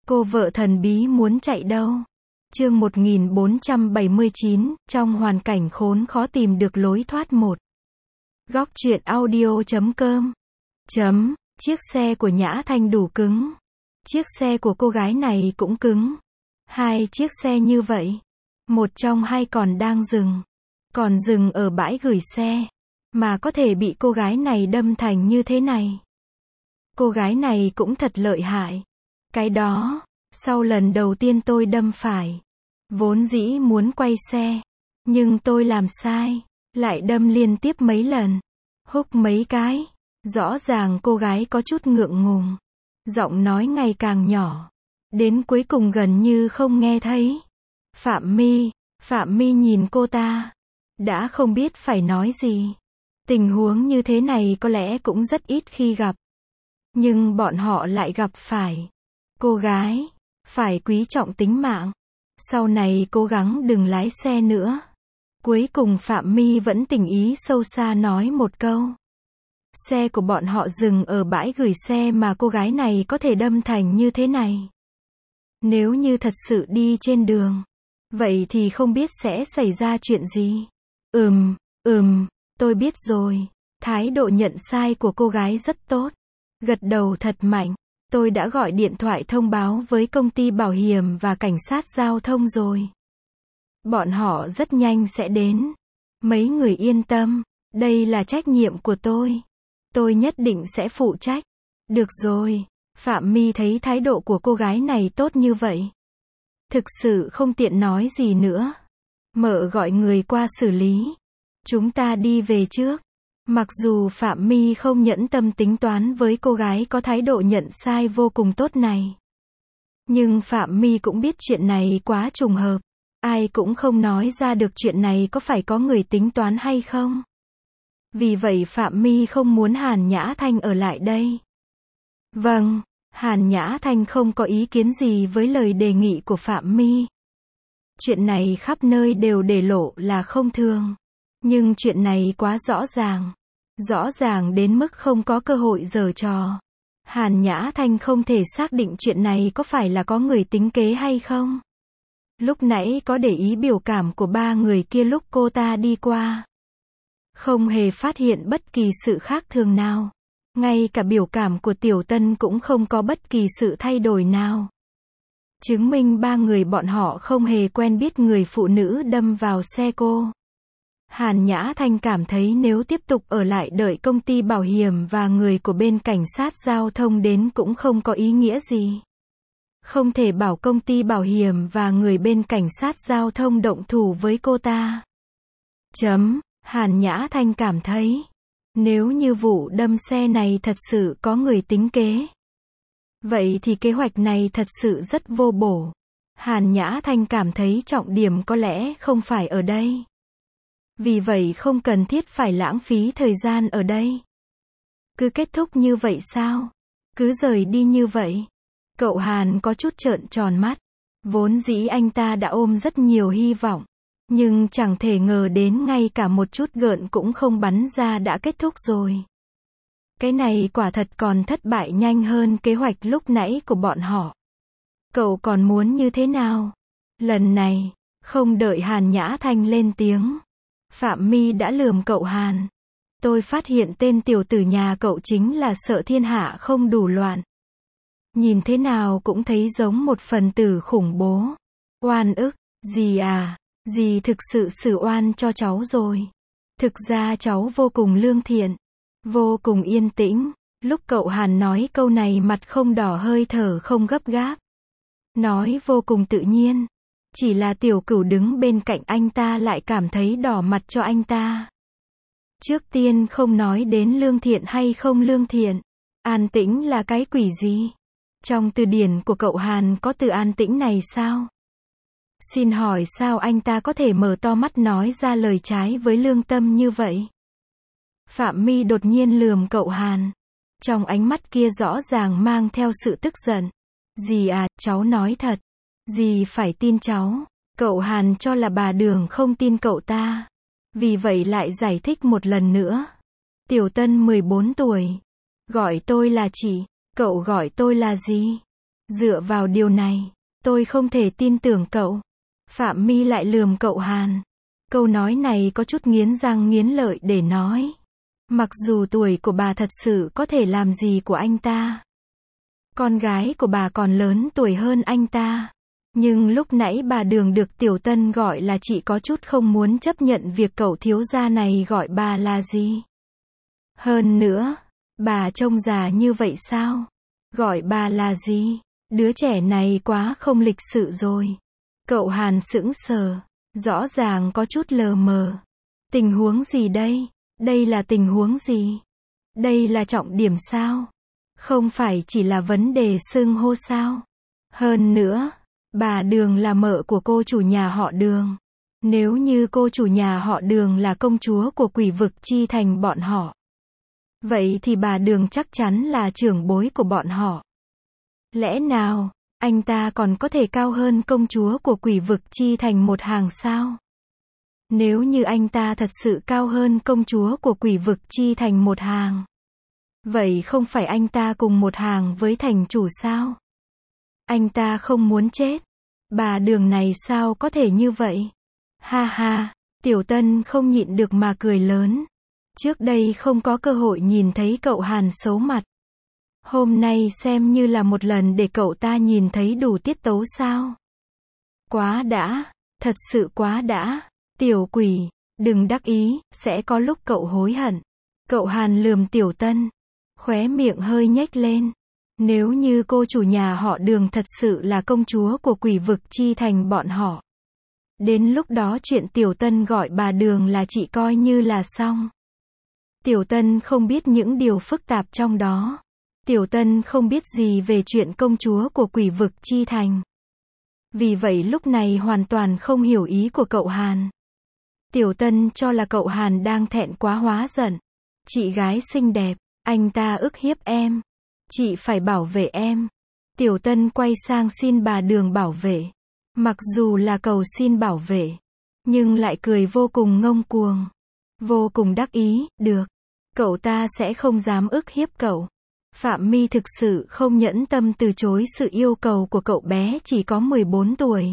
Cô vợ thần bí muốn chạy đâu? Chương 1479, trong hoàn cảnh khốn khó tìm được lối thoát một. Góc truyện audio.com. Chiếc xe của Nhã Thanh đủ cứng. Chiếc xe của cô gái này cũng cứng. Hai chiếc xe như vậy. Một trong hai còn đang dừng. Còn dừng ở bãi gửi xe. Mà có thể bị cô gái này đâm thành như thế này. Cô gái này cũng thật lợi hại. Cái đó, sau lần đầu tiên tôi đâm phải. Vốn dĩ muốn quay xe. Nhưng tôi làm sai. Lại đâm liên tiếp mấy lần. Húc mấy cái. Rõ ràng cô gái có chút ngượng ngùng. Giọng nói ngày càng nhỏ. Đến cuối cùng gần như không nghe thấy. Phạm My nhìn cô ta. Đã không biết phải nói gì. Tình huống như thế này có lẽ cũng rất ít khi gặp. Nhưng bọn họ lại gặp phải. Cô gái, phải quý trọng tính mạng. Sau này cố gắng đừng lái xe nữa. Cuối cùng Phạm My vẫn tình ý sâu xa nói một câu. Xe của bọn họ dừng ở bãi gửi xe mà cô gái này có thể đâm thành như thế này. Nếu như thật sự đi trên đường, vậy thì không biết sẽ xảy ra chuyện gì. Tôi biết rồi. Thái độ nhận sai của cô gái rất tốt. Gật đầu thật mạnh. Tôi đã gọi điện thoại thông báo với công ty bảo hiểm và cảnh sát giao thông rồi. Bọn họ rất nhanh sẽ đến. Mấy người yên tâm. Đây là trách nhiệm của tôi. Tôi nhất định sẽ phụ trách. Được rồi. Phạm My thấy thái độ của cô gái này tốt như vậy. Thực sự không tiện nói gì nữa. Mợ gọi người qua xử lý. Chúng ta đi về trước. Mặc dù Phạm My không nhẫn tâm tính toán với cô gái có thái độ nhận sai vô cùng tốt này. Nhưng Phạm My cũng biết chuyện này quá trùng hợp. Ai cũng không nói ra được chuyện này có phải có người tính toán hay không. Vì vậy Phạm My không muốn Hàn Nhã Thanh ở lại đây. Vâng, Hàn Nhã Thanh không có ý kiến gì với lời đề nghị của Phạm My. Chuyện này khắp nơi đều để lộ là không thường. Nhưng chuyện này quá rõ ràng. Rõ ràng đến mức không có cơ hội giở trò. Hàn Nhã Thanh không thể xác định chuyện này có phải là có người tính kế hay không. Lúc nãy có để ý biểu cảm của ba người kia lúc cô ta đi qua. Không hề phát hiện bất kỳ sự khác thường nào. Ngay cả biểu cảm của Tiểu Tân cũng không có bất kỳ sự thay đổi nào. Chứng minh ba người bọn họ không hề quen biết người phụ nữ đâm vào xe cô. Hàn Nhã Thanh cảm thấy nếu tiếp tục ở lại đợi công ty bảo hiểm và người của bên cảnh sát giao thông đến cũng không có ý nghĩa gì. Không thể bảo công ty bảo hiểm và người bên cảnh sát giao thông động thủ với cô ta. Hàn Nhã Thanh cảm thấy, nếu như vụ đâm xe này thật sự có người tính kế, vậy thì kế hoạch này thật sự rất vô bổ. Hàn Nhã Thanh cảm thấy trọng điểm có lẽ không phải ở đây. Vì vậy không cần thiết phải lãng phí thời gian ở đây. Cứ kết thúc như vậy sao? Cứ rời đi như vậy? Cậu Hàn có chút trợn tròn mắt. Vốn dĩ anh ta đã ôm rất nhiều hy vọng. Nhưng chẳng thể ngờ đến ngay cả một chút gợn cũng không bắn ra đã kết thúc rồi. Cái này quả thật còn thất bại nhanh hơn kế hoạch lúc nãy của bọn họ. Cậu còn muốn như thế nào? Lần này, không đợi Hàn Nhã Thanh lên tiếng. Phạm My đã lườm cậu Hàn. Tôi phát hiện tên tiểu tử nhà cậu chính là sợ thiên hạ không đủ loạn. Nhìn thế nào cũng thấy giống một phần tử khủng bố. Oan ức, dì à, dì thực sự xử oan cho cháu rồi. Thực ra cháu vô cùng lương thiện, vô cùng yên tĩnh. Lúc cậu Hàn nói câu này mặt không đỏ hơi thở không gấp gáp. Nói vô cùng tự nhiên. Chỉ là Tiểu Cửu đứng bên cạnh anh ta lại cảm thấy đỏ mặt cho anh ta. Trước tiên không nói đến lương thiện hay không lương thiện. An tĩnh là cái quỷ gì? Trong từ điển của cậu Hàn có từ an tĩnh này sao? Xin hỏi sao anh ta có thể mở to mắt nói ra lời trái với lương tâm như vậy? Phạm My đột nhiên lườm cậu Hàn. Trong ánh mắt kia rõ ràng mang theo sự tức giận. Dì à, cháu nói thật. Dì phải tin cháu. Cậu Hàn cho là bà Đường không tin cậu ta. Vì vậy lại giải thích một lần nữa. Tiểu Tân 14 tuổi. Gọi tôi là chị. Cậu gọi tôi là gì? Dựa vào điều này, tôi không thể tin tưởng cậu. Phạm My lại lườm cậu Hàn. Câu nói này có chút nghiến răng nghiến lợi để nói. Mặc dù tuổi của bà thật sự có thể làm gì của anh ta. Con gái của bà còn lớn tuổi hơn anh ta. Nhưng lúc nãy bà Đường được Tiểu Tân gọi là chị có chút không muốn chấp nhận việc cậu thiếu gia này gọi bà là gì. Hơn nữa, bà trông già như vậy sao? Gọi bà là gì? Đứa trẻ này quá không lịch sự rồi. Cậu Hàn sững sờ, rõ ràng có chút lờ mờ. Tình huống gì đây? Đây là tình huống gì? Đây là trọng điểm sao? Không phải chỉ là vấn đề xưng hô sao? Hơn nữa, bà Đường là mợ của cô chủ nhà họ Đường. Nếu như cô chủ nhà họ Đường là công chúa của Quỷ Vực Chi Thành bọn họ, vậy thì bà Đường chắc chắn là trưởng bối của bọn họ. Lẽ nào, anh ta còn có thể cao hơn công chúa của Quỷ Vực Chi Thành một hàng sao? Nếu như anh ta thật sự cao hơn công chúa của Quỷ Vực Chi Thành một hàng, vậy không phải anh ta cùng một hàng với thành chủ sao? Anh ta không muốn chết. Bà Đường này sao có thể như vậy? Ha ha, Tiểu Tân không nhịn được mà cười lớn. Trước đây không có cơ hội nhìn thấy cậu Hàn xấu mặt. Hôm nay xem như là một lần để cậu ta nhìn thấy đủ tiết tấu sao? Quá đã, thật sự quá đã. Tiểu quỷ, đừng đắc ý, sẽ có lúc cậu hối hận. Cậu Hàn lườm Tiểu Tân, khóe miệng hơi nhếch lên. Nếu như cô chủ nhà họ Đường thật sự là công chúa của Quỷ Vực Chi Thành bọn họ, đến lúc đó chuyện Tiểu Tân gọi bà Đường là chị coi như là xong. Tiểu Tân không biết những điều phức tạp trong đó. Tiểu Tân không biết gì về chuyện công chúa của Quỷ Vực Chi Thành. Vì vậy lúc này hoàn toàn không hiểu ý của cậu Hàn. Tiểu Tân cho là cậu Hàn đang thẹn quá hóa giận. Chị gái xinh đẹp, anh ta ức hiếp em. Chị phải bảo vệ em. Tiểu Tân quay sang xin bà Đường bảo vệ. Mặc dù là cầu xin bảo vệ, nhưng lại cười vô cùng ngông cuồng. Vô cùng đắc ý, được. Cậu ta sẽ không dám ức hiếp cậu. Phạm My thực sự không nhẫn tâm từ chối sự yêu cầu của cậu bé chỉ có 14 tuổi.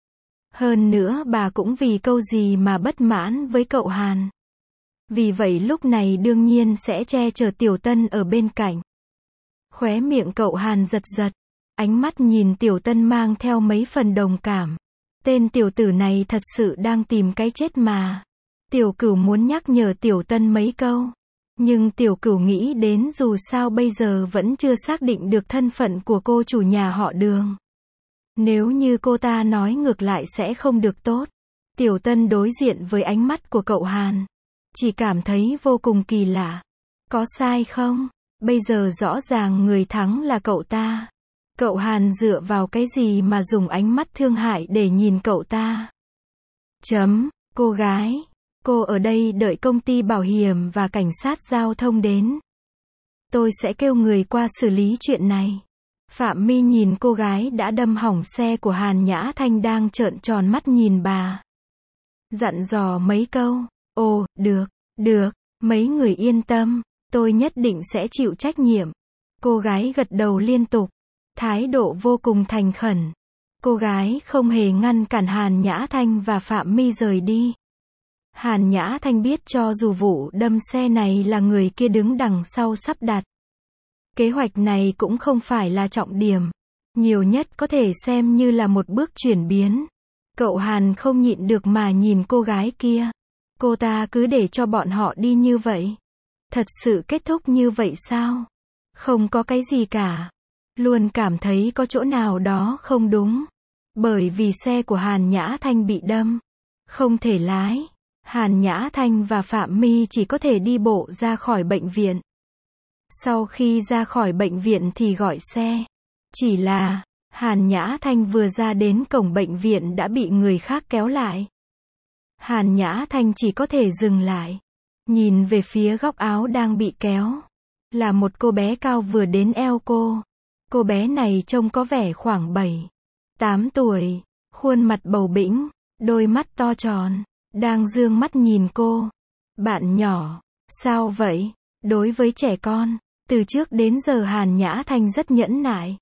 Hơn nữa bà cũng vì câu gì mà bất mãn với cậu Hàn. Vì vậy lúc này đương nhiên sẽ che chở Tiểu Tân ở bên cạnh. Khóe miệng cậu Hàn giật giật. Ánh mắt nhìn Tiểu Tân mang theo mấy phần đồng cảm. Tên tiểu tử này thật sự đang tìm cái chết mà. Tiểu Cửu muốn nhắc nhở Tiểu Tân mấy câu. Nhưng Tiểu Cửu nghĩ đến dù sao bây giờ vẫn chưa xác định được thân phận của cô chủ nhà họ Đường. Nếu như cô ta nói ngược lại sẽ không được tốt. Tiểu Tân đối diện với ánh mắt của cậu Hàn, chỉ cảm thấy vô cùng kỳ lạ. Có sai không? Bây giờ rõ ràng người thắng là cậu ta. Cậu Hàn dựa vào cái gì mà dùng ánh mắt thương hại để nhìn cậu ta? Cô gái, cô ở đây đợi công ty bảo hiểm và cảnh sát giao thông đến. Tôi sẽ kêu người qua xử lý chuyện này. Phạm My nhìn cô gái đã đâm hỏng xe của Hàn Nhã Thanh đang trợn tròn mắt nhìn bà. Dặn dò mấy câu. Ồ, được, mấy người yên tâm, tôi nhất định sẽ chịu trách nhiệm. Cô gái gật đầu liên tục, thái độ vô cùng thành khẩn. Cô gái không hề ngăn cản Hàn Nhã Thanh và Phạm My rời đi. Hàn Nhã Thanh biết cho dù vụ đâm xe này là người kia đứng đằng sau sắp đặt. Kế hoạch này cũng không phải là trọng điểm. Nhiều nhất có thể xem như là một bước chuyển biến. Cậu Hàn không nhịn được mà nhìn cô gái kia. Cô ta cứ để cho bọn họ đi như vậy. Thật sự kết thúc như vậy sao? Không có cái gì cả. Luôn cảm thấy có chỗ nào đó không đúng. Bởi vì xe của Hàn Nhã Thanh bị đâm. Không thể lái. Hàn Nhã Thanh và Phạm My chỉ có thể đi bộ ra khỏi bệnh viện. Sau khi ra khỏi bệnh viện thì gọi xe. Chỉ là, Hàn Nhã Thanh vừa ra đến cổng bệnh viện đã bị người khác kéo lại. Hàn Nhã Thanh chỉ có thể dừng lại. Nhìn về phía góc áo đang bị kéo. Là một cô bé cao vừa đến eo cô. Cô bé này trông có vẻ khoảng 7-8 tuổi. Khuôn mặt bầu bĩnh, đôi mắt to tròn. Đang dương mắt nhìn cô. Bạn nhỏ, sao vậy? Đối với trẻ con, từ trước đến giờ Hàn Nhã Thanh rất nhẫn nại.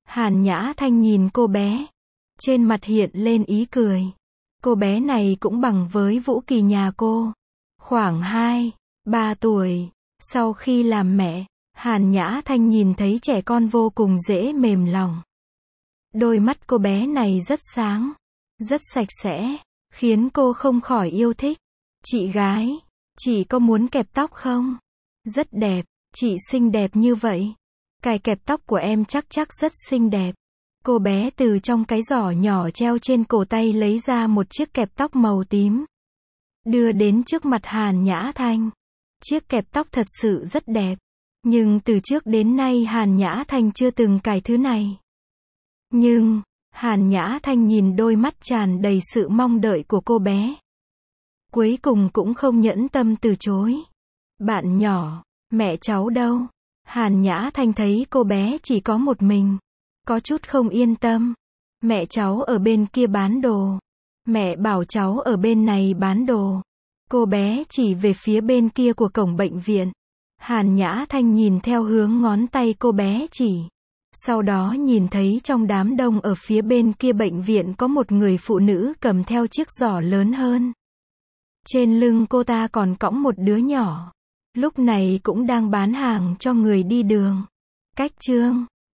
Hàn Nhã Thanh nhìn cô bé. Trên mặt hiện lên ý cười. Cô bé này cũng bằng với Vũ Kỳ nhà cô. Khoảng 2, 3 tuổi. Sau khi làm mẹ, Hàn Nhã Thanh nhìn thấy trẻ con vô cùng dễ mềm lòng. Đôi mắt cô bé này rất sáng, rất sạch sẽ, khiến cô không khỏi yêu thích. Chị gái, chị có muốn kẹp tóc không? Rất đẹp, chị xinh đẹp như vậy. Cài kẹp tóc của em chắc rất xinh đẹp. Cô bé từ trong cái giỏ nhỏ treo trên cổ tay lấy ra một chiếc kẹp tóc màu tím. Đưa đến trước mặt Hàn Nhã Thanh. Chiếc kẹp tóc thật sự rất đẹp. Nhưng từ trước đến nay Hàn Nhã Thanh chưa từng cài thứ này. Nhưng, Hàn Nhã Thanh nhìn đôi mắt tràn đầy sự mong đợi của cô bé. Cuối cùng cũng không nhẫn tâm từ chối. Bạn nhỏ, mẹ cháu đâu? Hàn Nhã Thanh thấy cô bé chỉ có một mình. Có chút không yên tâm. Mẹ cháu ở bên kia bán đồ. Mẹ bảo cháu ở bên này bán đồ. Cô bé chỉ về phía bên kia của cổng bệnh viện. Hàn Nhã Thanh nhìn theo hướng ngón tay cô bé chỉ. Sau đó nhìn thấy trong đám đông ở phía bên kia bệnh viện có một người phụ nữ cầm theo chiếc giỏ lớn hơn. Trên lưng cô ta còn cõng một đứa nhỏ. Lúc này cũng đang bán hàng cho người đi đường. Cách chương